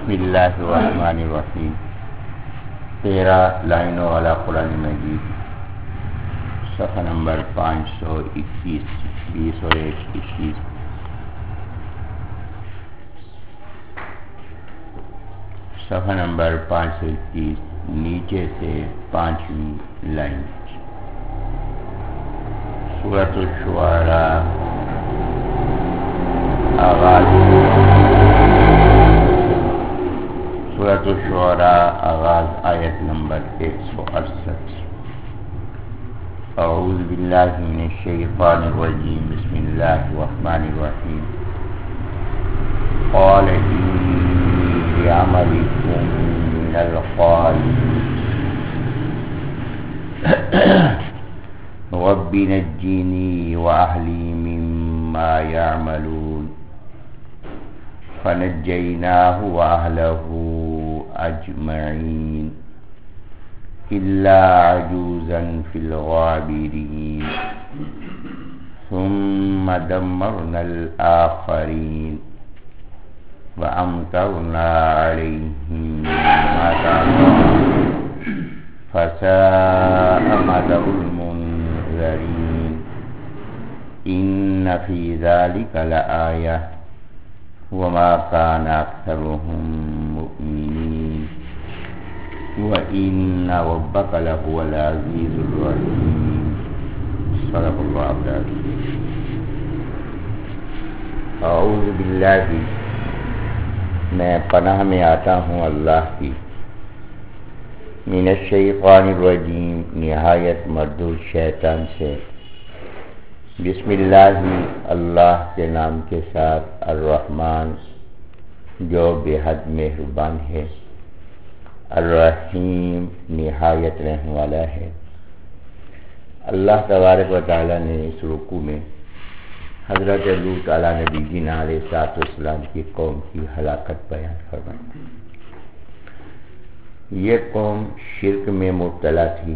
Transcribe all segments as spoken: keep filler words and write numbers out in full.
بسم اللہ الرحمن الرحیم. تیرہ لائنوں والا قرآن مجید، صفحہ نمبر پانچ سو اکیس، بیس اور ایک اکیس. صفحہ نمبر پانچ سو اکیس، نیچے سے پانچویں لائن. سورۃ الشعراء آغاز. سورۃ الشعراء آغاز آیت نمبر ایک سو اڑسٹھ. اعوذ باللہ من الشیطان الرجیم، بسم اللہ الرحمن الرحیم. قال انی لعملکم من القالین رب نجنی وأہلی مما یعملون فنجیناہ وأہلہ اجمعین الا عجوزا فی الغابرین ثم دمرنا الآخرین وأمطرنا علیہم مطرا فساء مطر المنذرین ان فی ذلک لآیہ وما كان أكثرهم مؤمنين وإن ربك لهو العزيز الرحيم. صدق الله العظيم. اعوذ باللہ، میں پناہ میں آتا ہوں اللہ کی، من الشیطان الرجیم، نہایت مردود شیطان سے. بسم اللہ، اللہ کے نام کے ساتھ، الرحمن جو بے حد مہربان ہے، الرحیم نہایت رحم والا ہے. اللہ تبارک و تعالی نے اس رکوع میں حضرت لوط علیہ نبی جینا علیہ الصلوۃ والسلام کی قوم کی ہلاکت بیان فرمائی. یہ قوم شرک میں مبتلا تھی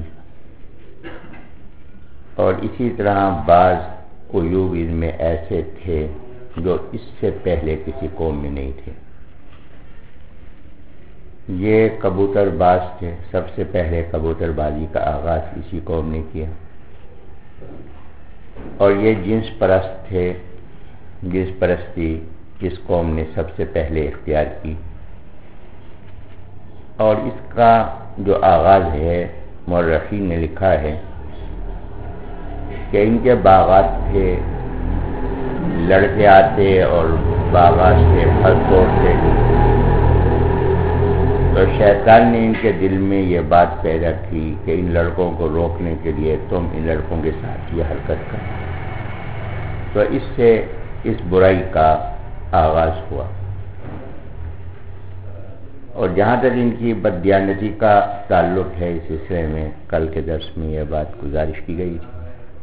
اور اسی طرح بعض عیوب ان میں ایسے تھے جو اس سے پہلے کسی قوم میں نہیں تھے. یہ کبوتر باز تھے، سب سے پہلے کبوتر بازی کا آغاز اسی قوم نے کیا. اور یہ جنس پرست تھے، جنس پرستی اس قوم نے سب سے پہلے اختیار کی. اور اس کا جو آغاز ہے مورخین نے لکھا ہے کہ ان کے باغات تھے، لڑکے آتے اور باغات سے پھل توڑتے. تو شیطان نے ان کے دل میں یہ بات پیدا کی کہ ان لڑکوں کو روکنے کے لیے تم ان لڑکوں کے ساتھ یہ حرکت کرو. تو اس سے اس برائی کا آغاز ہوا. اور جہاں تک ان کی بددیانتی کا تعلق ہے، اس سلسلے میں کل کے درس میں یہ بات گزارش کی گئی تھی.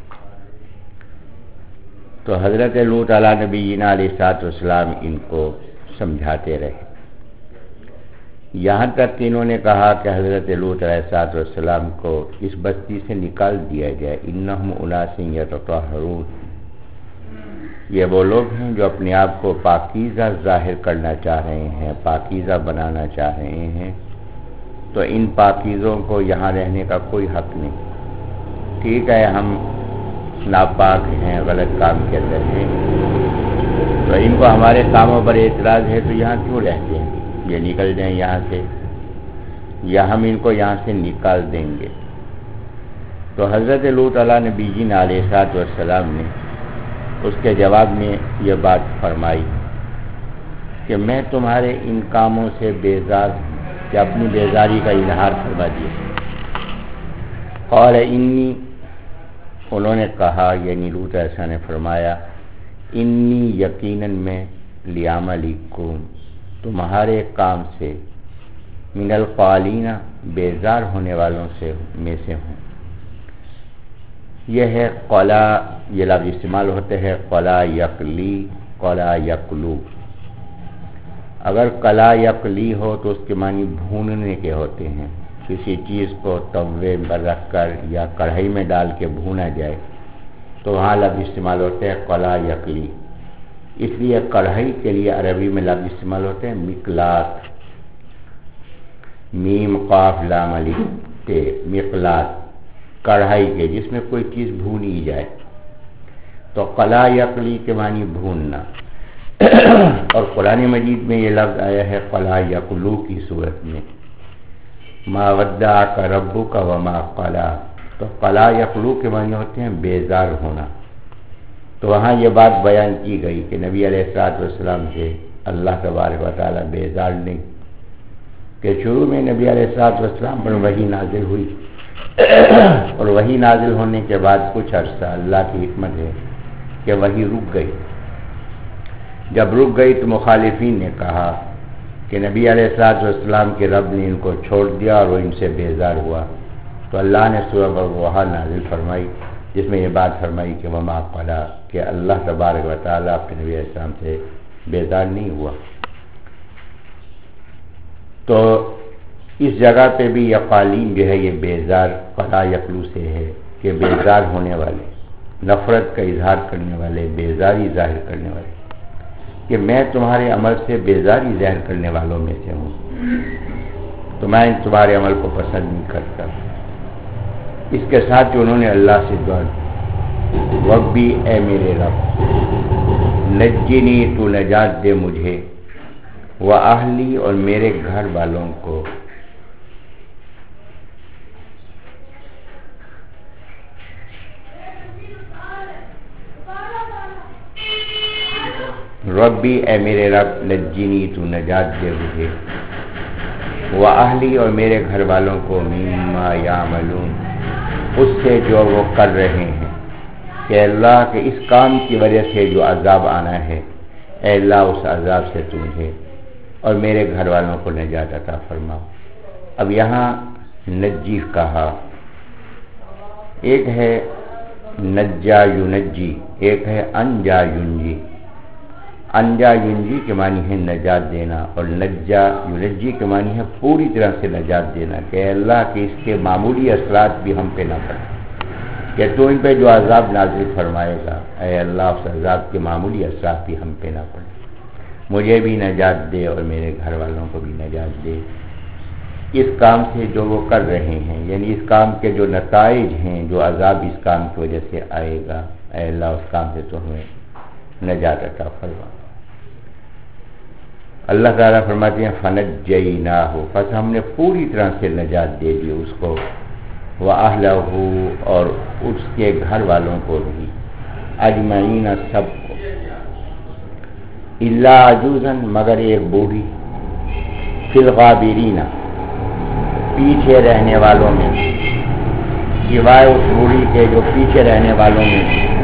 تو حضرت لوط علیہ نبی علیہ الصلوۃ والسلام ان کو سمجھاتے رہے، یہاں تک کہ انہوں نے کہا کہ حضرت لوط علیہ الصلوۃ والسلام کو اس بستی سے نکال دیا جائے. انہم اناس یتطہرون، یہ وہ لوگ ہیں جو اپنے آپ کو پاکیزہ ظاہر کرنا چاہ رہے ہیں، پاکیزہ بنانا چاہ رہے ہیں. تو ان پاکیزوں کو یہاں رہنے کا کوئی حق نہیں. ٹھیک ہے، ہم ناپاک ہیں، غلط کام کے اندر ہیں، تو ان کو ہمارے کاموں پر اعتراض ہے، تو یہاں کیوں رہتے ہیں؟ یہ نکل جائیں یہاں سے، یا ہم ان کو یہاں سے نکال دیں گے. تو حضرت لوط علیہ نبی علیہ الصلوۃ والسلام نے اس کے جواب میں یہ بات فرمائی کہ میں تمہارے ان کاموں سے بیزار ہوں، کہ اپنی بیزاری کا اظہار فرما دیا. قال انی، انہوں نے کہا، یعنی لوط ایسا نے فرمایا، انی یقیناً میں، لعملکم تمہارے کام سے، من القالین بیزار ہونے والوں سے میں سے ہوں. یہ ہے قلا، یہ لفظ استعمال ہوتے ہیں قلا یقلی، قلا یقلو. اگر قلا یقلی ہو تو اس کے معنی بھوننے کے ہوتے ہیں. کسی چیز کو توے پر رکھ کر یا کڑھائی میں ڈال کے بھونا جائے تو وہاں لفظ استعمال ہوتے ہیں قلا یقلی. اس لیے کڑھائی کے لیے عربی میں لفظ استعمال ہوتے ہیں مکلات. میم قاف لام الف تے مقلاۃ کڑھائی کے جس میں کوئی چیز بھونی جائے، تو قلا یقلی کے معنی بھوننا، اور قرآن مجید میں یہ لفظ آیا ہے قلا یقلو کی صورت میں، ما ودعک ربک وما قلا، تو قلا یقلو کے معنی ہوتے ہیں بیزار ہونا۔ تو وہاں یہ بات بیان کی گئی کہ نبی علیہ الصلوۃ والسلام سے اللہ تبارک و تعالیٰ بیزار نہیں، کہ شروع میں نبی علیہ الصلوۃ والسلام پر وحی نازل ہوئی، اور وحی نازل ہونے کے بعد کچھ عرصہ اللہ کی حکمت ہے کہ وحی رک گئی۔ جب رک گئی تو مخالفین نے کہا کہ نبی علیہ الصلوۃ والسلام کے رب نے ان کو چھوڑ دیا اور وہ ان سے بیزار ہوا، تو اللہ نے سورہ الضحیٰ نازل فرمائی جس میں یہ بات فرمائی کہ وما قلا، کہ اللہ تبارک و تعالیٰ اپنے نبی علیہ السلام سے بیزار نہیں ہوا۔ تو اس جگہ پہ بھی یہ قالین جو ہے یہ بیزار قلا یقلو سے ہے، کہ بیزار ہونے والے، نفرت کا اظہار کرنے والے، بیزاری ظاہر کرنے والے، کہ میں تمہارے عمل سے بیزاری ظاہر کرنے والوں میں سے ہوں، تو میں تمہارے عمل کو پسند نہیں کرتا۔ اس کے ساتھ جو انہوں نے اللہ سے دعا ربی اے میرے رب نجنی تو نجات دے مجھے، و اہلی اور میرے گھر والوں کو، ربی اے میرے رب نجنی تو نجات دے مجھے، و اہلی اور میرے گھر والوں کو، مما یعملون اس سے جو وہ کر رہے ہیں، کہ اللہ کے اس کام کی وجہ سے جو عذاب آنا ہے، اے اللہ اس عذاب سے تو مجھے اور میرے گھر والوں کو نجات عطا فرماؤ۔ اب یہاں نجی کہا، ایک ہے نجا ینجی، ایک ہے انجا ینجی۔ انجا ینجی کے معنی ہے نجات دینا، اور نجا ینجی کے معنی ہے پوری طرح سے نجات دینا، کہ اے اللہ کہ اس کے معمولی اثرات بھی ہم پہ نہ پڑیں، کہ تو ان پہ جو عذاب نازل فرمائے گا، اے اللہ اس عذاب کے معمولی اثرات بھی ہم پہ نہ پڑیں، مجھے بھی نجات دے اور میرے گھر والوں کو بھی نجات دے اس کام سے جو وہ کر رہے ہیں، یعنی اس کام کے جو نتائج ہیں، جو عذاب اس کام کی وجہ سے آئے گا، اے اللہ اس کام سے تو ہمیں نجات عطا فرما۔ اللہ تعالیٰ فرماتے ہیں فنجیناہ، پس ہم نے پوری طرح سے نجات دے دی اس کو، وَأَهْلَهُ اور اس کے گھر والوں کو بھی، اجمعین سب کو، الا عجوزا مگر ایک بوڑھی، فی الغابرین پیچھے رہنے والوں میں، سوائے اس بوڑھی کے جو پیچھے رہنے والوں میں۔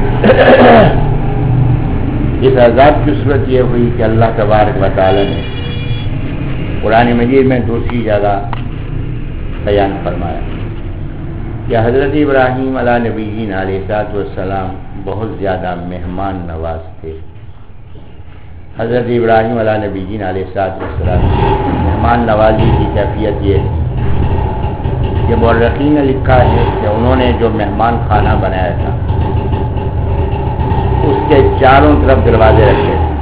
اس عذاب کی صورت یہ ہوئی کہ اللہ تبارک و تعالی نے قرآن مجید میں دوسری جگہ بیان فرمایا کہ حضرت ابراہیم علیہ نبیین علیہ السلام بہت زیادہ مہمان نواز تھے۔ حضرت ابراہیم علیہ نبیین علیہ السلام مہمان نوازی کی کیفیت یہ تھی کہ مورخین نے لکھا ہے کہ انہوں نے جو مہمان خانہ بنایا تھا اس کے چاروں طرف دروازے رکھے تھے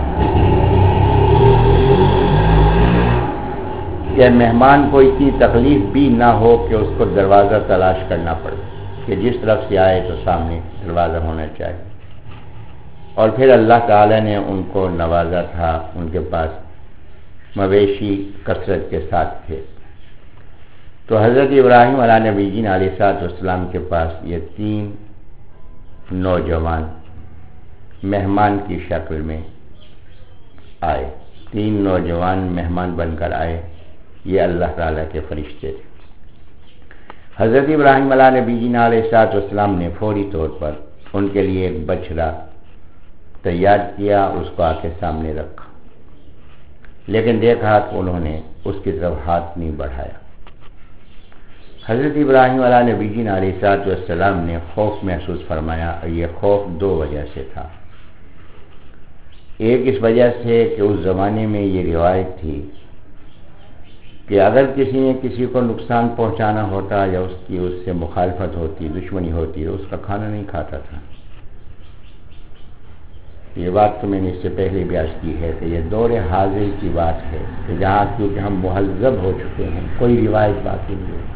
کہ مہمان کو اتنی تکلیف بھی نہ ہو کہ اس کو دروازہ تلاش کرنا پڑے، کہ جس طرف سے آئے تو سامنے دروازہ ہونا چاہیے۔ اور پھر اللہ تعالی نے ان کو نوازا تھا، ان کے پاس مویشی کثرت کے ساتھ تھے۔ تو حضرت ابراہیم علیہ نبیین علیہ السلام کے پاس یہ تین نوجوان مہمان کی شکل میں آئے، تین نوجوان مہمان بن کر آئے، یہ اللہ تعالیٰ کے فرشتے تھے۔ حضرت ابراہیم علیہ نبیین علیہ السلام نے فوری طور پر ان کے لیے ایک بچڑا تیار کیا، اس کو آ کے سامنے رکھا، لیکن دیکھا کہ انہوں نے اس کی طرف ہاتھ نہیں بڑھایا۔ حضرت ابراہیم علیہ نبیین علیہ السلام نے خوف محسوس فرمایا، اور یہ خوف دو وجہ سے تھا۔ ایک اس وجہ سے کہ اس زمانے میں یہ روایت تھی کہ اگر کسی نے کسی کو نقصان پہنچانا ہوتا یا اس کی اس سے مخالفت ہوتی، دشمنی ہوتی، تو اس کا کھانا نہیں کھاتا تھا۔ یہ بات تو میں نے اس سے پہلے بھی عرض کی ہے کہ یہ دور حاضر کی بات ہے کہ جہاں کیونکہ ہم مہذب ہو چکے ہیں، کوئی روایت باقی نہیں ہے۔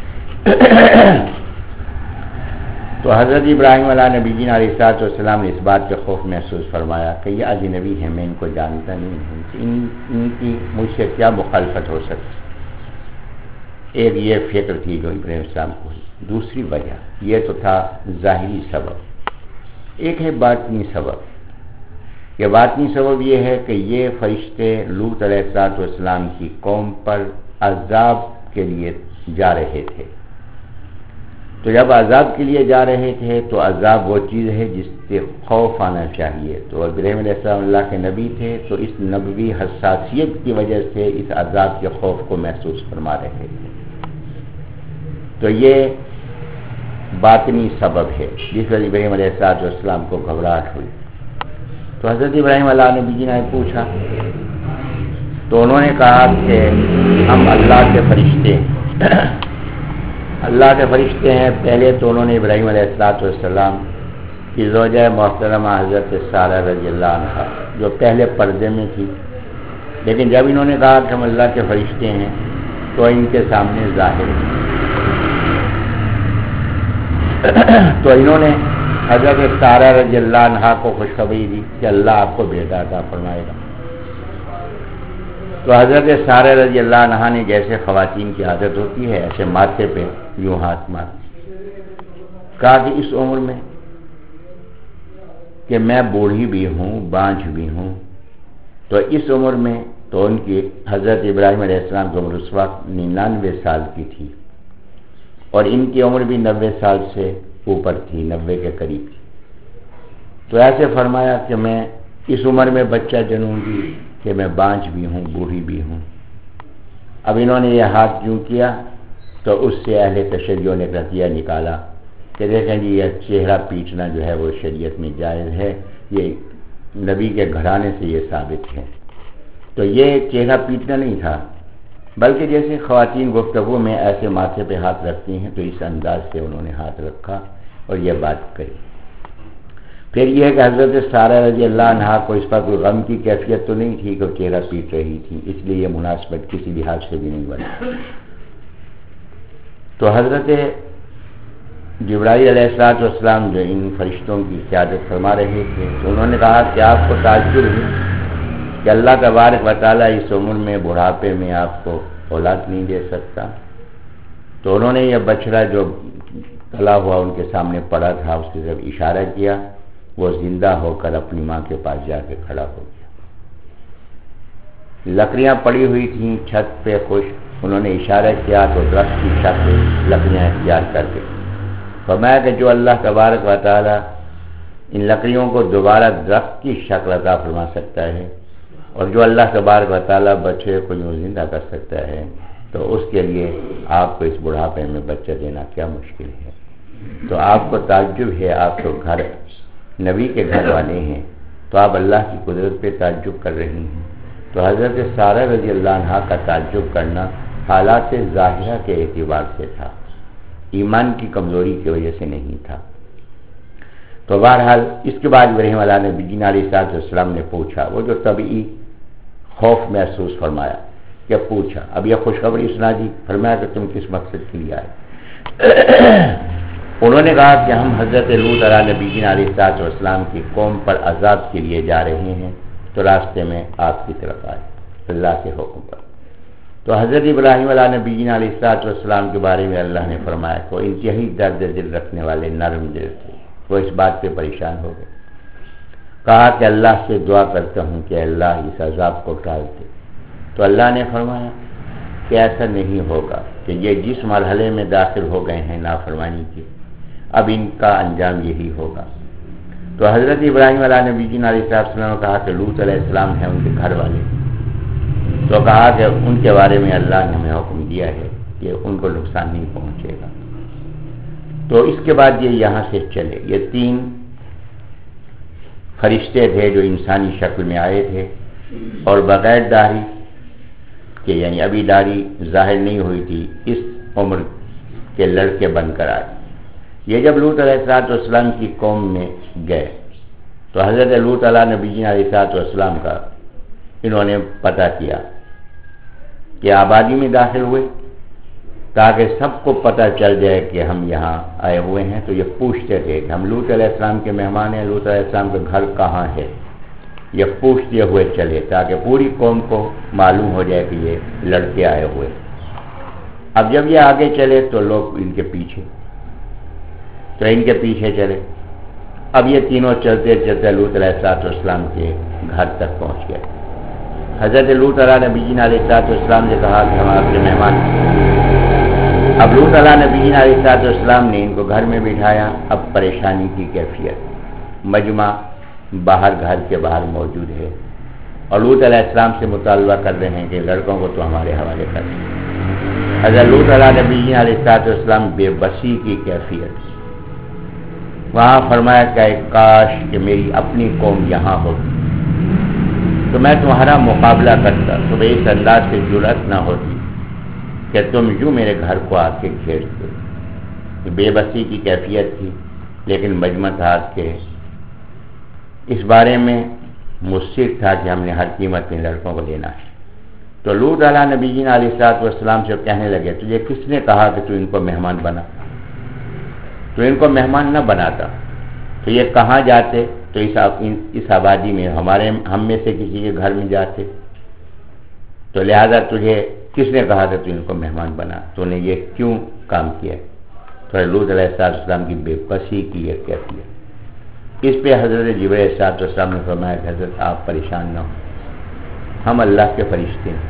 تو حضرت ابراہیم علیہ نبی جی علیہ الصلوۃ والسلام نے اس بات کا خوف محسوس فرمایا کہ یہ اجنبی ہے، میں ان کو جانتا نہیں ہوں، ان, ان کی مجھ سے کیا مخالفت ہو سکتی۔ ایک یہ فکر تھی جو ابراہیم السلام کو ہوئی۔ دوسری وجہ یہ تو تھا ظاہری سبب، ایک ہے باطنی سبب۔ یہ باطنی سبب یہ ہے کہ یہ فرشتے لوط علیہ الصلوۃ والسلام کی قوم پر عذاب کے لیے جا رہے تھے۔ تو جب عذاب کے لیے جا رہے تھے تو عذاب وہ چیز ہے جس سے خوف آنا چاہیے۔ تو ابراہیم علیہ السلام اللہ کے نبی تھے، تو اس نبوی حساسیت کی وجہ سے اس عذاب کے خوف کو محسوس فرما رہے تھے۔ تو یہ باطنی سبب ہے جس وجہ ابراہیم علیہ السلام کو گھبراہٹ ہوئی۔ تو حضرت ابراہیم علیہ نبی جی نے پوچھا، تو انہوں نے کہا کہ ہم اللہ کے فرشتے ہیں، اللہ کے فرشتے ہیں۔ پہلے تو انہوں نے ابراہیم علیہ السلام کی زوجہ محترمہ حضرت سارہ رضی اللہ عنہا جو پہلے پردے میں تھی، لیکن جب انہوں نے کہا کہ ہم اللہ کے فرشتے ہیں تو ان کے سامنے ظاہر ہیں۔ تو انہوں نے حضرت سارہ رضی اللہ عنہا کو خوشخبری دی کہ اللہ آپ کو بیٹا عطا فرمائے گا۔ تو حضرت سارہ رضی اللہ عنہا نے جیسے خواتین کی عادت ہوتی ہے ایسے ماتھے پہ یوں ہاتھ مار کہا کہ اس عمر میں کہ میں بوڑھی بھی ہوں، بانجھ بھی ہوں، تو اس عمر میں تو ان کی حضرت ابراہیم علیہ السلام کی عمر اس وقت ننانوے سال کی تھی اور ان کی عمر بھی نوے سال سے اوپر تھی، نوے کے قریب تھی۔ تو ایسے فرمایا کہ میں اس عمر میں بچہ جنوں گی کہ میں بانجھ بھی ہوں، بوڑھی بھی ہوں۔ اب انہوں نے یہ ہاتھ یوں کیا تو اس سے اہل تشیع نے نتیجہ نکالا کہ دیکھیں جی یہ چہرہ پیٹنا جو ہے وہ شریعت میں جائز ہے، یہ نبی کے گھرانے سے یہ ثابت ہے۔ تو یہ چہرہ پیٹنا نہیں تھا، بلکہ جیسے خواتین گفتگو میں ایسے ماتھے پہ ہاتھ رکھتی ہیں تو اس انداز سے انہوں نے ہاتھ رکھا اور یہ بات کہی۔ پھر یہ ہے کہ حضرت سارہ رضی اللہ عنہا کو اس پر کوئی غم کی کیفیت تو نہیں تھی کہ وہ چہرہ پیٹ رہی تھی، اس لیے یہ مناسبت کسی لحاظ سے بھی نہیں بنی۔ تو حضرت جبرائیل علیہ السلام جو ان فرشتوں کی قیادت فرما رہے تھے تو انہوں نے کہا کہ آپ کو تعجب ہے کہ اللہ تبارک و تعالیٰ اس عمر میں بڑھاپے میں آپ کو اولاد نہیں دے سکتا۔ تو انہوں نے یہ بچڑا جو کلا ہوا ان کے سامنے پڑا تھا اس کی طرف اشارہ کیا، وہ زندہ ہو کر اپنی ماں کے پاس جا کے کھڑا ہو گیا۔ لکڑیاں پڑی ہوئی تھیں چھت پہ خشک، انہوں نے اشارہ کیا تو درخت کی شکل لکڑیاں اختیار کر کے فرمایا کہ جو اللہ تبارک و تعالیٰ ان لکڑیوں کو دوبارہ درخت کی شکل عطا فرما سکتا ہے اور جو اللہ تبارک و تعالیٰ بچے کو یوں زندہ کر سکتا ہے تو اس کے لیے آپ کو اس بڑھاپے میں بچہ دینا کیا مشکل ہے۔ تو آپ کو تعجب ہے، آپ تو گھر نبی کے گھر والے ہیں تو آپ اللہ کی قدرت پہ تعجب کر رہی ہیں۔ تو حضرت سارہ رضی اللہ عنہا کا تعجب کرنا حالات ظاہرہ کے اعتبار سے تھا، ایمان کی کمزوری کی وجہ سے نہیں تھا۔ تو بہرحال اس کے بعد ابراہیم علیہ نبی جی علیہ السلام نے پوچھا، وہ جو طبعی خوف محسوس فرمایا کہ پوچھا، اب یہ خوشخبری سنا دی، فرمایا کہ تم کس مقصد کے لیے آئے؟ انہوں نے کہا کہ ہم حضرت لوط علیہ نبی جی علیہ السلام کی قوم پر عذاب کے لیے جا رہے ہیں تو راستے میں آپ کی طرف آئے اللہ کے حکم پر۔ تو حضرت ابراہیم علیہ نبی جی علیہ السلام کے بارے میں اللہ نے فرمایا کہ وہ انتہائی درد دل رکھنے والے نرم دل تھے، وہ اس بات پہ پریشان ہو گئے، کہا کہ اللہ سے دعا کرتا ہوں کہ اللہ اس عذاب کو ٹال دے۔ تو اللہ نے فرمایا کہ ایسا نہیں ہوگا کہ یہ جس مرحلے میں داخل ہو گئے ہیں نافرمانی کے، اب ان کا انجام یہی ہوگا۔ تو حضرت ابراہیم علیہ نبی جی علیہ السلام نے کہا کہ لوط علیہ السلام ہیں ان کے گھر والے، تو کہا کہ ان کے بارے میں اللہ نے ہمیں حکم دیا ہے کہ ان کو نقصان نہیں پہنچے گا۔ تو اس کے بعد یہ یہاں سے چلے، یہ تین فرشتے تھے جو انسانی شکل میں آئے تھے اور بغیر داڑھی کہ یعنی ابھی داڑھی ظاہر نہیں ہوئی تھی، اس عمر کے لڑکے بن کر آئے۔ یہ جب لوط علیہ السلام کی قوم میں گئے تو حضرت لوط علیہ نبی علیہ السلام کا انہوں نے پتہ کیا کہ آبادی میں داخل ہوئے تاکہ سب کو پتہ چل جائے کہ ہم یہاں آئے ہوئے ہیں. تو یہ پوچھتے تھے کہ ہم لوط علیہ السلام کے مہمان ہیں, لوط علیہ السلام کا گھر کہاں ہے, یہ پوچھتے ہوئے چلے تاکہ پوری قوم کو معلوم ہو جائے کہ یہ لڑکے آئے ہوئے. اب جب یہ آگے چلے تو لوگ ان کے پیچھے تو ان کے پیچھے چلے. اب یہ تینوں چلتے چلتے لوط علیہ السلام کے گھر تک پہنچ گئے. حضرت لوط علیہ نبی علیہ السلام نے کہا کہ ہم آپ کے مہمان ہیں. اب لوط علیہ نبی علیہ السلام نے ان کو گھر میں بٹھایا. اب پریشانی کی کیفیت, مجمع باہر گھر کے باہر موجود ہے اور لوط علیہ السلام سے مطالبہ کر رہے ہیں کہ لڑکوں کو تو ہمارے حوالے کر دیں. حضرت لوط علیہ نبی علیہ السلام بے بسی کی کیفیت. وہاں فرمایا کہ کاش کہ میری اپنی قوم یہاں ہوتی تو میں تمہارا مقابلہ کرتا. تو اس انداز سے جرأت نہ ہوتی کہ تم یوں میرے گھر کو آ کے گھیرتے. بے بسی کی کیفیت تھی, لیکن مجمع تھا کہ اس بارے میں مصر تھا کہ ہم نے ہر قیمت میں لڑکوں کو لینا ہے. تو لوط علیہ نبی علیہ السلام سے کہنے لگے تجھے کس نے کہا کہ تو ان کو مہمان بنا, تو ان کو مہمان نہ بناتا تو یہ کہاں جاتے, تو اس اس آبادی میں ہمارے ہم میں سے کسی کے گھر میں جاتے. تو لہذا تجھے کس نے کہا تھا تو ان کو مہمان بنا, تو نے یہ کیوں کام کیا. تو لوط علیہ السلام کی بے بسی کی یہ کیفیت. اس پہ حضرت جبرائیل علیہ السلام نے فرمایا کہ حضرت آپ پریشان نہ ہوں, ہم اللہ کے فرشتے ہیں,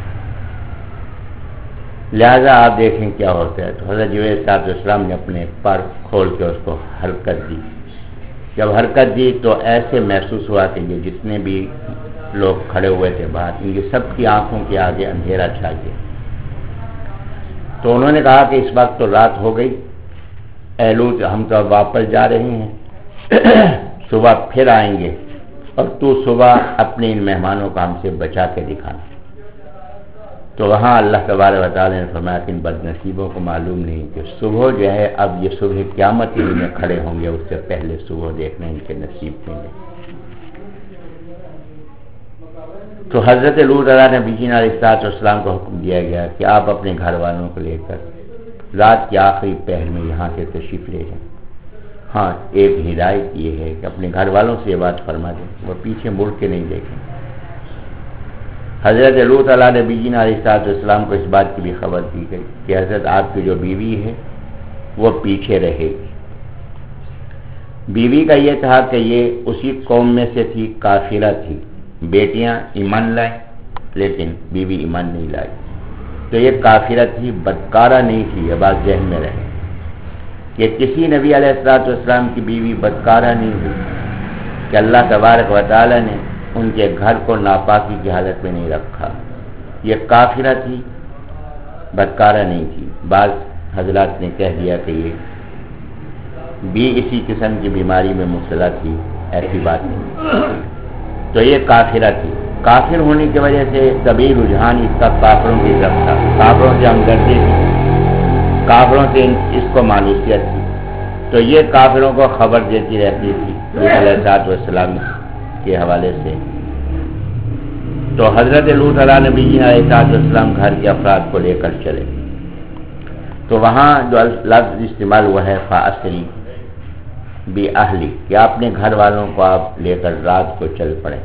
لہذا آپ دیکھیں کیا ہوتا ہے. تو حضرت جبرائیل علیہ السلام نے اپنے پر کھول کے اس کو حرکت دی. جب حرکت دی تو ایسے محسوس ہوا کہ یہ جتنے بھی لوگ کھڑے ہوئے تھے باہر, ان کی سب کی آنکھوں کے آگے اندھیرا چھا گیا. تو انہوں نے کہا کہ اس وقت تو رات ہو گئی, اے لوط ہم تو اب واپس جا رہے ہیں, صبح پھر آئیں گے اور تو صبح اپنے ان مہمانوں کو ہم سے بچا کے دکھانا. تو وہاں اللہ تبارک و تعالی نے فرمایا کہ ان بد نصیبوں کو معلوم نہیں کہ صبح جو ہے اب یہ صبح قیامت ہی میں کھڑے ہوں گے, اس سے پہلے صبح دیکھنا ان کے نصیب میں. تو حضرت لوط علیہ نبی علیہ السلام کو حکم دیا گیا کہ آپ اپنے گھر والوں کو لے کر رات کے آخری پہر میں یہاں سے تشریف لے جائیں. ہاں ایک ہدایت یہ ہے کہ اپنے گھر والوں سے یہ بات فرما دیں, وہ پیچھے مڑ کے نہیں دیکھیں. حضرت لوط علیہ نبی علیہ السلام کو اس بات کی بھی خبر دی گئی کہ حضرت آپ کی جو بیوی ہے وہ پیچھے رہے گی. بیوی کا یہ تھا کہ یہ اسی قوم میں سے تھی, کافرہ تھی, بیٹیاں ایمان لائیں لیکن بیوی ایمان نہیں لائی. تو یہ کافرہ تھی, بدکارہ نہیں تھی. یہ بات ذہن میں رہے کہ کسی نبی علیہ السلام کی بیوی بدکارہ نہیں ہوئی کہ اللہ تبارک و تعالی نے ان کے گھر کو ناپاکی کی حالت میں نہیں رکھا. یہ کافرہ تھی, بدکارہ نہیں تھی. بعض حضرات نے کہہ دیا کہ یہ بھی اسی قسم کی بیماری میں مبتلا تھی, ایسی بات نہیں. تو یہ کافرہ تھی. کافر ہونے کی وجہ سے طبی رجحان اس کا کافروں کی طرف تھا, کافروں سے ہمدردی تھی, کافروں سے اس کو مانوسیت تھی. تو یہ کافروں کو خبر دیتی رہتی تھی لوط علیہ السلام کے حوالے سے. تو حضرت لوط علیہ نبی علیہ السلام گھر کے افراد کو لے کر چلے. تو وہاں جو لفظ استعمال ہوا ہے فاسری بی اہلی, کہ اپنے گھر والوں کو آپ لے کر رات کو چل پڑے.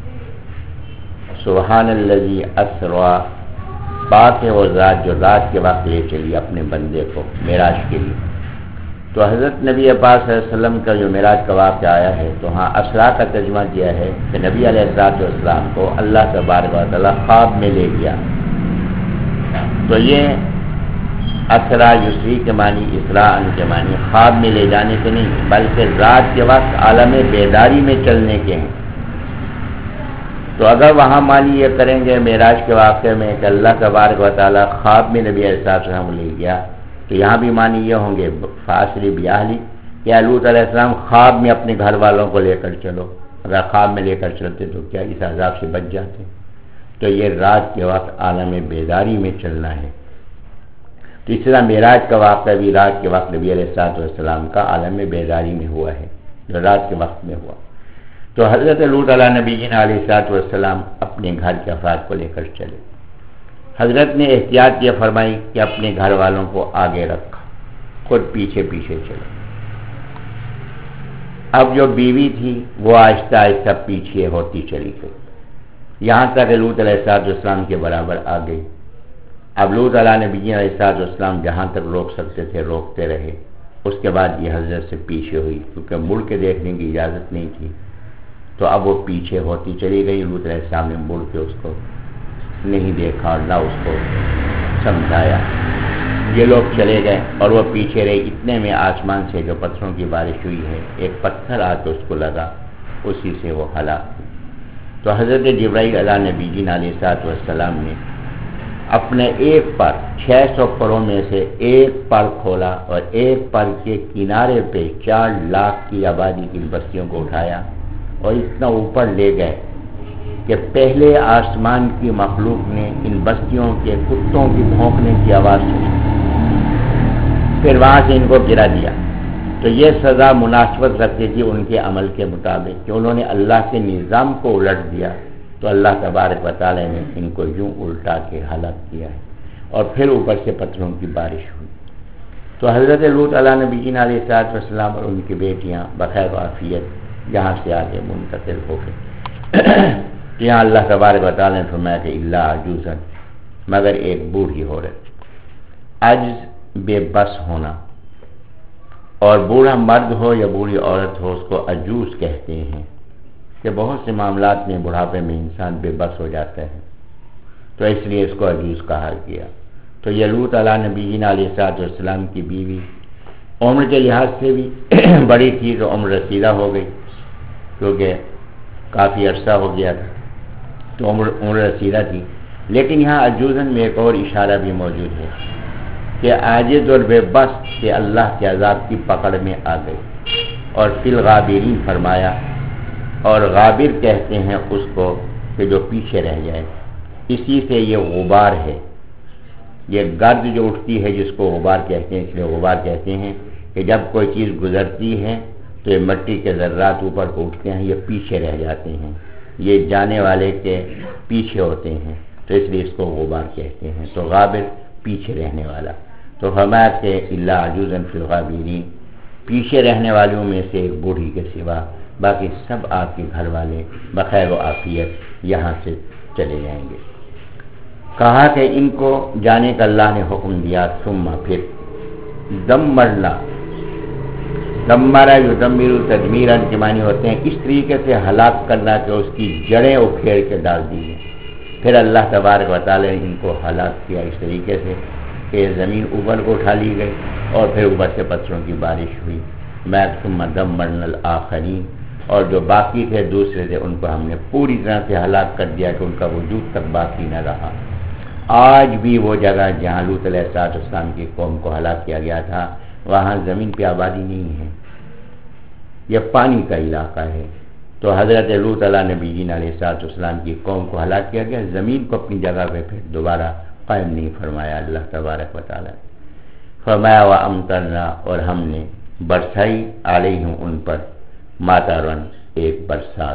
سبحان الذی اسرا, پاک ہے وہ ذات جو رات کے وقت لے چلی اپنے بندے کو معراج کے لیے. تو حضرت نبی پاک صلی اللہ علیہ وسلم کا جو معراج کا واقعہ آیا ہے تو ہاں اسرا کا ترجمہ کیا ہے کہ نبی علیہ السلام کو اللہ تبارک و تعالی خواب میں لے گیا. تو یہ اسرا یسری کے معنی, اسراء کے معنی خواب میں لے جانے کے نہیں بلکہ رات کے وقت عالم بیداری میں چلنے کے ہیں. تو اگر وہاں معنی یہ کریں گے معراج کے واقعے میں کہ اللہ تبارک و تعالی خواب میں نبی علیہ السلام لے گیا, تو یہاں بھی معنی یہ ہوں گے فاسری بیاہلی کہ لوط علیہ السلام خواب میں اپنے گھر والوں کو لے کر چلو. اگر خواب میں لے کر چلتے تو کیا اس عذاب سے بچ جاتے. تو یہ رات کے وقت عالم بیداری میں چلنا ہے. تو اس طرح معراج کا واقعہ بھی رات کے وقت نبی علیہ السلام کا عالم بیداری میں ہوا ہے, جو رات کے وقت میں ہوا. تو حضرت لوط علیہ نبی علیہ الصلوۃ والسلام اپنے گھر کے افراد کو لے کر چلے. حضرت نے احتیاط یہ فرمائی کہ اپنے گھر والوں کو آگے رکھا، خود پیچھے پیچھے چلے. اب جو بیوی تھی وہ آہستہ آہستہ پیچھے ہوتی چلی گئی، یہاں تک لوط علیہ الصلوۃ والسلام کے برابر آ گئی. اب لوط علیہ نبی علیہ الصلوۃ والسلام جہاں تک روک سکتے تھے روکتے رہے. اس کے بعد یہ حضرت سے پیچھے ہوئی کیونکہ مڑ کے دیکھنے کی اجازت نہیں تھی، تو اب وہ پیچھے ہوتی چلی گئی. لوط علیہ السلام نے مڑ کے اس کو نہیں دیکھا اور نہ اس کو سمجھایا. یہ لوگ چلے گئے اور وہ پیچھے رہے. اتنے میں آسمان سے جو پتھروں کی بارش ہوئی ہے، ایک پتھر آ کے اس کو لگا، اسی سے وہ ہلاک ہوئی. تو حضرت جبرائیل علیہ نبی جی علیہ الصلوۃ والسلام نے اپنے ایک پر چھ سو پروں میں سے ایک پر کھولا اور ایک پر کے کنارے پہ چار لاکھ کی آبادی کی بستیوں کو اٹھایا اور اتنا اوپر لے گئے کہ پہلے آسمان کی مخلوق نے ان بستیوں کے کتوں کی بھونکنے کی آواز سنی، پھر وہاں سے ان کو گرا دیا. تو یہ سزا مناسبت رکھتی تھی ان کے عمل کے مطابق کہ انہوں نے اللہ کے نظام کو الٹ دیا، تو اللہ تبارک و تعالی نے ان کو یوں الٹا کے ہلاک کیا ہے. اور پھر اوپر سے پتھروں کی بارش ہوئی. تو حضرت لوط علیہ نبی علیہ الصلوۃ والسلام اور ان کی بیٹیاں بخیر و عافیت یہاں سے آگے منتقل ہو گئے. یہاں اللہ تبارک و تعالی نے فرمایا کہ الا عجوزا، مگر ایک بوڑھی عورت. عجز بے بس ہونا، اور بوڑھا مرد ہو یا بوڑھی عورت ہو اس کو عجوز کہتے ہیں کہ بہت سے معاملات میں بڑھاپے میں انسان بے بس ہو جاتا ہے، تو اس لیے اس کو عجوز کہا گیا. تو یہ لوط علیہ نبی علیہ الصلوۃ والسلام کی بیوی عمر کے لحاظ سے بھی بڑی تھی، تو عمر رسیدہ ہو گئی کیونکہ کافی عرصہ ہو گیا تھا، تو عمر عمر رسیدہ تھی. لیکن یہاں عجوزن میں ایک اور اشارہ بھی موجود ہے کہ عاجز اور بے بس کے اللہ کے عذاب کی پکڑ میں آ گئی. اور فی الغابرین فرمایا، اور غابر کہتے ہیں اس کو کہ جو پیچھے رہ جائے. اسی سے یہ غبار ہے، یہ گرد جو اٹھتی ہے جس کو غبار کہتے ہیں، اس لیے غبار کہتے ہیں کہ جب کوئی چیز گزرتی ہے تو یہ مٹی کے ذرات اوپر کو اٹھتے ہیں، یہ پیچھے رہ جاتے ہیں، یہ جانے والے کے پیچھے ہوتے ہیں، تو اس لیے اس کو غبار کہتے ہیں. تو غابر پیچھے رہنے والا. تو فرمایا کہ الا عجوزا فی الغابرین، پیچھے رہنے والوں میں سے ایک بوڑھی کے سوا باقی سب آپ کے گھر والے بخیر و عافیت یہاں سے چلے جائیں گے. کہا کہ ان کو جانے کا اللہ نے حکم دیا. ثم پھر دمرنا، دمرا یدمر تدمیرا کے معنی ہوتے ہیں اس طریقے سے ہلاک کرنا کہ اس کی جڑیں اکھیڑ کے ڈال دی گئی. پھر اللہ تبارک و تعالی نے ان کو ہلاک کیا اس طریقے سے کہ زمین اوپر کو اٹھا لی گئی اور پھر اوپر سے پتھروں کی بارش ہوئی. میں ثم دمرنا الآخرین، اور جو باقی تھے دوسرے تھے ان کو ہم نے پوری طرح سے ہلاک کر دیا کہ ان کا وجود تک باقی نہ رہا. آج بھی وہ جگہ جہاں لوط علیہ السلام کی قوم کو ہلاک کیا گیا تھا وہاں زمین پہ آبادی نہیں ہے، یہ پانی کا علاقہ ہے. تو حضرت لوط علیہ نبی علیہ السلام کی قوم کو ہلاک کیا گیا، زمین کو اپنی جگہ پہ پھر دوبارہ قائم نہیں فرمایا اللہ تبارک و تعالی. فرمایا وامطرنا، اور ہم نے برسائی علیہم ان پر مطرن ایک برسات.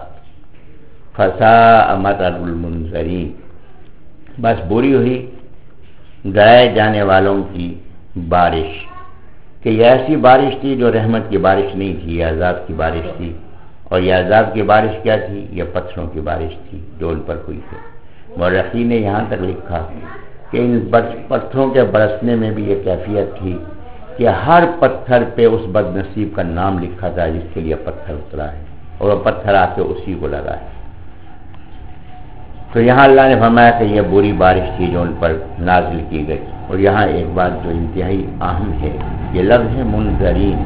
فساء مطر المنذرین، بس بری ہوئی ڈرائے جانے والوں کی بارش، کہ یہ ایسی بارش تھی جو رحمت کی بارش نہیں تھی، یہ عذاب کی بارش تھی. اور یہ عذاب کی بارش کیا تھی؟ یہ پتھروں کی بارش تھی جو ان پر ہوئی تھی. مورخین نے یہاں تک لکھا کہ ان پتھروں کے برسنے میں بھی یہ کیفیت تھی کہ ہر پتھر پہ اس بد نصیب کا نام لکھا تھا جس کے لیے پتھر اترا ہے، اور وہ پتھر آ کے اسی کو لگا ہے. تو یہاں اللہ نے فرمایا کہ یہ بری بارش تھی جو ان پر نازل کی گئی. اور یہاں ایک بات جو انتہائی اہم ہے، یہ لفظ ہے منذرین،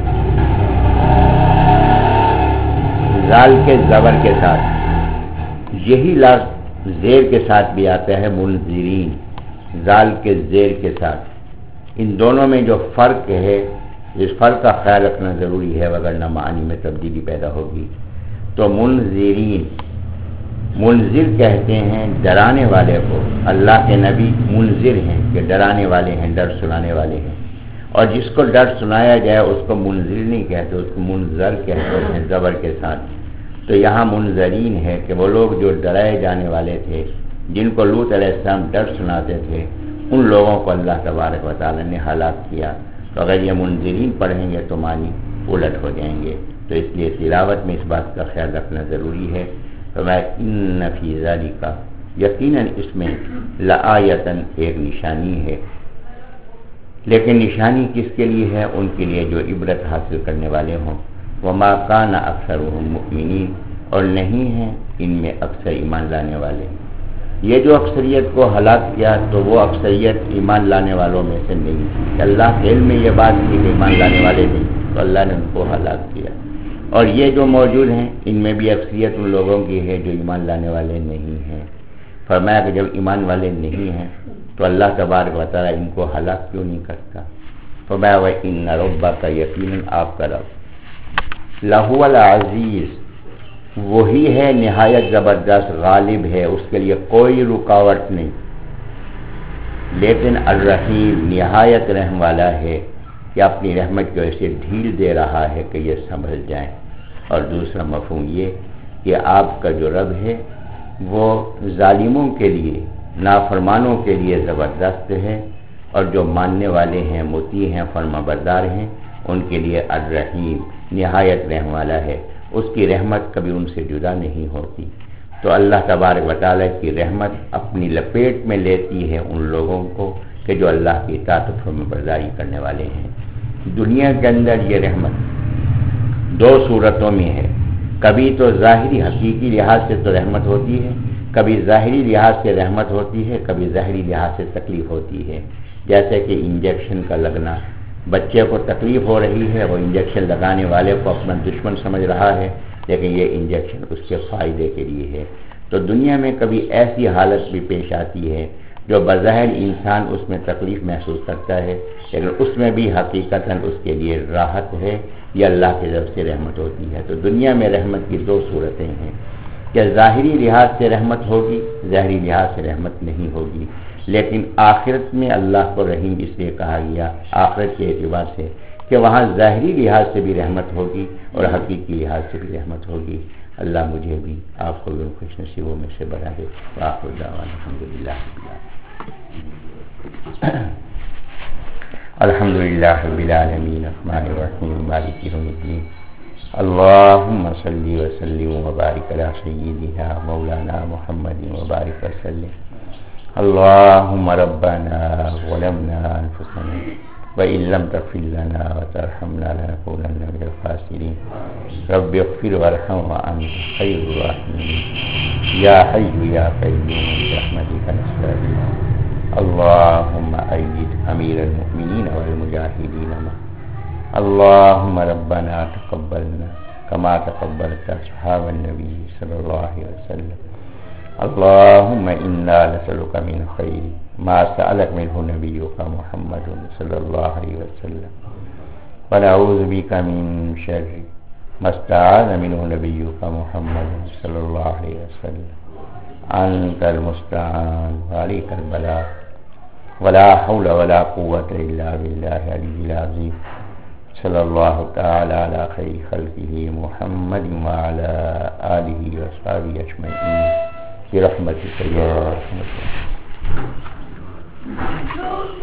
زال کے زبر کے ساتھ. یہی لفظ زیر کے ساتھ بھی آتا ہے منذرین، زال کے زیر کے ساتھ. ان دونوں میں جو فرق ہے اس فرق کا خیال رکھنا ضروری ہے وگرنہ معنی میں تبدیلی پیدا ہوگی. تو منذرین، منذر کہتے ہیں ڈرانے والے کو. اللہ کے نبی منذر ہیں کہ ڈرانے والے ہیں، ڈر سنانے والے ہیں. اور جس کو ڈر سنایا جائے اس کو منذر نہیں کہتے، اس کو منذر کہتے ہیں زبر کے ساتھ. تو یہاں منذرین ہے کہ وہ لوگ جو ڈرائے جانے والے تھے، جن کو لوط علیہ السلام ڈر سناتے تھے، ان لوگوں کو اللہ تبارک و تعالی نے ہلاک کیا۔ تو اگر یہ منذرین پڑھیں گے تو معنی الٹ ہو جائیں گے، تو اس لیے تلاوت میں اس بات کا خیال رکھنا ضروری ہے۔ فرمایا ان فی ذالک، یقیناً اس میں لآیۃً ایک نشانی ہے، لیکن نشانی کس کے لیے ہے؟ ان کے لیے جو عبرت حاصل کرنے والے ہوں۔ وما کان اکثرهم مؤمنین، اور نہیں ہیں ان میں اکثر ایمان لانے والے۔ یہ جو اکثریت کو ہلاک کیا تو وہ اکثریت ایمان لانے والوں میں سے نہیں تھی۔ اللہ کے علم میں یہ بات تھی کہ ایمان لانے والے نہیں، تو اللہ نے ان کو ہلاک کیا۔ اور یہ جو موجود ہیں ان میں بھی اکثریت ان لوگوں کی ہے جو ایمان لانے والے نہیں ہیں۔ فرمایا کہ جب ایمان والے نہیں ہیں تو اللہ تبارک و تعالیٰ ان کو ہلاک کیوں نہیں کرتا؟ فرمایا وَإِنَّ رَبَّكَ، یقیناً آپ کا رب، لَهُوَ الْعَزِيزُ، وہی ہے نہایت زبردست، غالب ہے، اس کے لیے کوئی رکاوٹ نہیں، لیکن الرحیم، نہایت رحم والا ہے کہ اپنی رحمت کو ایسے ڈھیل دے رہا ہے کہ یہ سنبھل جائیں۔ اور دوسرا مفہوم یہ کہ آپ کا جو رب ہے وہ ظالموں کے لیے، نافرمانوں کے لیے زبردست ہے، اور جو ماننے والے ہیں، مطیع ہیں، فرما بردار ہیں، ان کے لیے الرحیم، نہایت رحم والا ہے، اس کی رحمت کبھی ان سے جدا نہیں ہوتی۔ تو اللہ تبارک و تعالیٰ کی رحمت اپنی لپیٹ میں لیتی ہے ان لوگوں کو کہ جو اللہ کی اطاعت و فرما برداری کرنے والے ہیں۔ دنیا کے اندر یہ رحمت دو صورتوں میں ہے، کبھی تو ظاہری حقیقی لحاظ سے تو رحمت ہوتی ہے، کبھی ظاہری لحاظ سے رحمت ہوتی ہے، کبھی ظاہری لحاظ سے تکلیف ہوتی ہے۔ جیسے کہ انجیکشن کا لگنا، بچے کو تکلیف ہو رہی ہے، وہ انجیکشن لگانے والے کو اپنا دشمن سمجھ رہا ہے، لیکن یہ انجیکشن اس کے فائدے کے لیے ہے۔ تو دنیا میں کبھی ایسی حالت بھی پیش آتی ہے جو بظاہر انسان اس میں تکلیف محسوس کرتا ہے، لیکن اس میں بھی حقیقتاً اس کے لیے راحت ہے، یہ اللہ کی طرف سے رحمت ہوتی ہے۔ تو دنیا میں رحمت کی دو صورتیں ہیں، کہ ظاہری لحاظ سے رحمت ہوگی، ظاہری لحاظ سے رحمت نہیں ہوگی۔ لیکن آخرت میں اللہ کو رحیم اس لیے کہا گیا، آخرت کے اعتبار سے، کہ وہاں ظاہری لحاظ سے بھی رحمت ہوگی اور حقیقی لحاظ سے بھی رحمت ہوگی۔ اللہ مجھے بھی آپ کو بھی خوش نصیبوں میں سے بنا دے۔ وآخر دعوانا الحمدللہ رب العالمین۔ الحمدللہ رب العالمین الرحمن الرحیم مالک یوم الدین۔ اللہم صلی وسلم وبارک علی سیدنا مولانا محمد وبارک وسلم۔ اللہم ربنا ظلمنا انفسنا وإن لم تغفر لنا وترحمنا لنكونن من الخاسرين رب اغفر وارحم وأنت خير الراحمين يا حي يا قيوم برحمتك نستغيث اللهم أيد أمير المؤمنين والمجاهدين معه اللهم ربنا تقبلنا كما تقبلت أصحاب النبي صلى الله عليه وسلم اللهم إنا نسألك من خير ما سألك منه نبيك محمد صلى الله عليه وسلم ونعوذ بك من شر ما استعاذ منه نبيك محمد صلى الله عليه وسلم أنت المستعان وعليك البلاغ ولا حول ولا قوة إلا بالله العلي العظيم صلى الله تعالى على خير خلقه محمد وعلى آله وصحبه أجمعين برحمتك يا رحمة الله.